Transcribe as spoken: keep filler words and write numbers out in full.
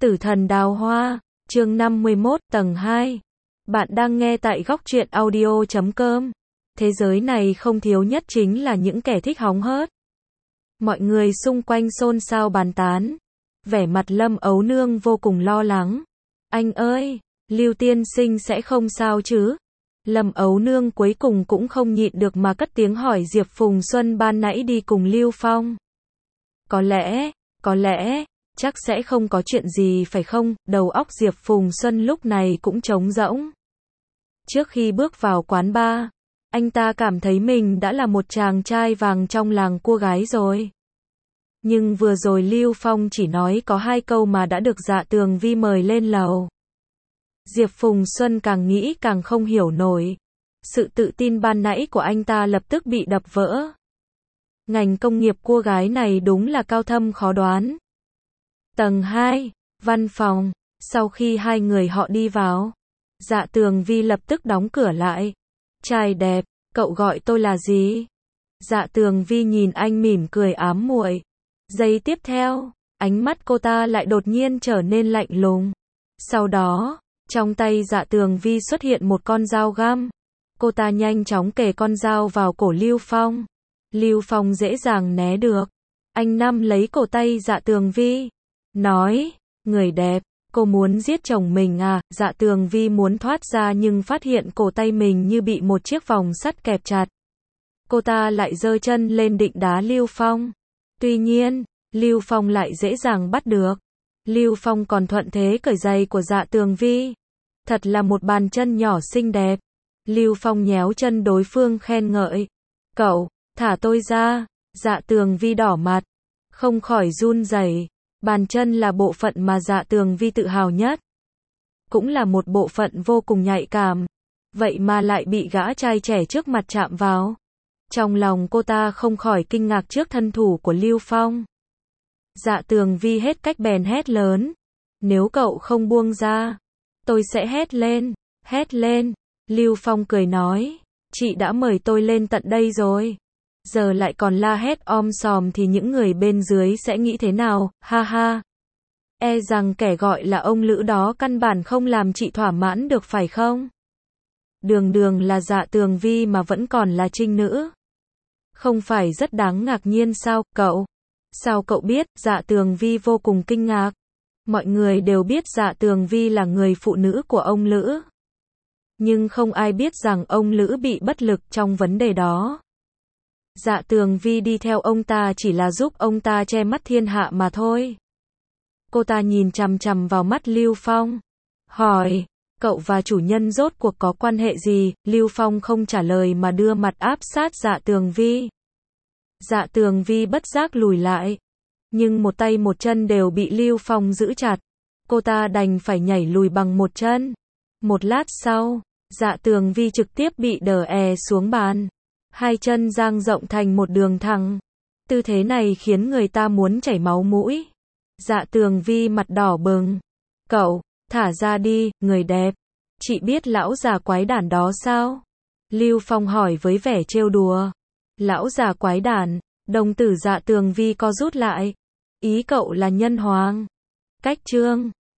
Tử thần đào hoa, chương năm mươi mốt, tầng hai. Bạn đang nghe tại góc truyện audio chấm com. Thế giới này không thiếu nhất chính là những kẻ thích hóng hớt. Mọi người xung quanh xôn xao bàn tán. Vẻ mặt Lâm Ấu Nương vô cùng lo lắng. Anh ơi, Lưu tiên sinh sẽ không sao chứ? Lâm Ấu Nương cuối cùng cũng không nhịn được mà cất tiếng hỏi Diệp Phùng Xuân ban nãy đi cùng Lưu Phong. Có lẽ, có lẽ, chắc sẽ không có chuyện gì phải không? Đầu óc Diệp Phùng Xuân lúc này cũng trống rỗng. Trước khi bước vào quán bar, anh ta cảm thấy mình đã là một chàng trai vàng trong làng cua gái rồi. Nhưng vừa rồi Lưu Phong chỉ nói có hai câu mà đã được Dạ Tường Vi mời lên lầu. Diệp Phùng Xuân càng nghĩ càng không hiểu nổi. Sự tự tin ban nãy của anh ta lập tức bị đập vỡ. Ngành công nghiệp cua gái này đúng là cao thâm khó đoán. Tầng hai, văn phòng. Sau khi hai người họ đi vào, Dạ Tường Vi lập tức đóng cửa lại. Trai đẹp, cậu gọi tôi là gì? Dạ Tường Vi nhìn anh mỉm cười ám muội. Giây tiếp theo, ánh mắt cô ta lại đột nhiên trở nên lạnh lùng. Sau đó, trong tay Dạ Tường Vi xuất hiện một con dao găm. Cô ta nhanh chóng kề con dao vào cổ Lưu Phong. Lưu Phong dễ dàng né được. Anh nắm lấy cổ tay Dạ Tường Vi, nói, người đẹp, cô muốn giết chồng mình à? Dạ Tường Vi muốn thoát ra nhưng phát hiện cổ tay mình như bị một chiếc vòng sắt kẹp chặt. Cô ta lại giơ chân lên định đá Lưu Phong. Tuy nhiên, Lưu Phong lại dễ dàng bắt được. Lưu Phong còn thuận thế cởi giày của Dạ Tường Vi. Thật là một bàn chân nhỏ xinh đẹp. Lưu Phong nhéo chân đối phương khen ngợi. Cậu, thả tôi ra. Dạ Tường Vi đỏ mặt, không khỏi run rẩy. Bàn chân là bộ phận mà Dạ Tường Vi tự hào nhất. Cũng là một bộ phận vô cùng nhạy cảm. Vậy mà lại bị gã trai trẻ trước mặt chạm vào. Trong lòng cô ta không khỏi kinh ngạc trước thân thủ của Lưu Phong. Dạ Tường Vi hết cách bèn hét lớn. Nếu cậu không buông ra, tôi sẽ hét lên, hét lên. Lưu Phong cười nói, chị đã mời tôi lên tận đây rồi. Giờ lại còn la hét om sòm thì những người bên dưới sẽ nghĩ thế nào, ha ha. E rằng kẻ gọi là ông Lữ đó căn bản không làm chị thỏa mãn được phải không? Đường đường là Dạ Tường Vi mà vẫn còn là trinh nữ. Không phải rất đáng ngạc nhiên sao, cậu? Sao cậu biết? Dạ Tường Vi vô cùng kinh ngạc. Mọi người đều biết Dạ Tường Vi là người phụ nữ của ông Lữ. Nhưng không ai biết rằng ông Lữ bị bất lực trong vấn đề đó. Dạ Tường Vi đi theo ông ta chỉ là giúp ông ta che mắt thiên hạ mà thôi. Cô ta nhìn chằm chằm vào mắt Lưu Phong, hỏi, cậu và chủ nhân rốt cuộc có quan hệ gì? Lưu Phong không trả lời mà đưa mặt áp sát Dạ Tường Vi. Dạ Tường Vi bất giác lùi lại, nhưng một tay một chân đều bị Lưu Phong giữ chặt. Cô ta đành phải nhảy lùi bằng một chân. Một lát sau, Dạ Tường Vi trực tiếp bị đờ è xuống bàn. Hai chân dang rộng thành một đường thẳng. Tư thế này khiến người ta muốn chảy máu mũi. Dạ Tường Vi mặt đỏ bừng. Cậu, thả ra đi, người đẹp. Chị biết lão già quái đản đó sao? Lưu Phong hỏi với vẻ trêu đùa. Lão già quái đản, đồng tử Dạ Tường Vi co rút lại. Ý cậu là Nhân Hoàng. Cách chương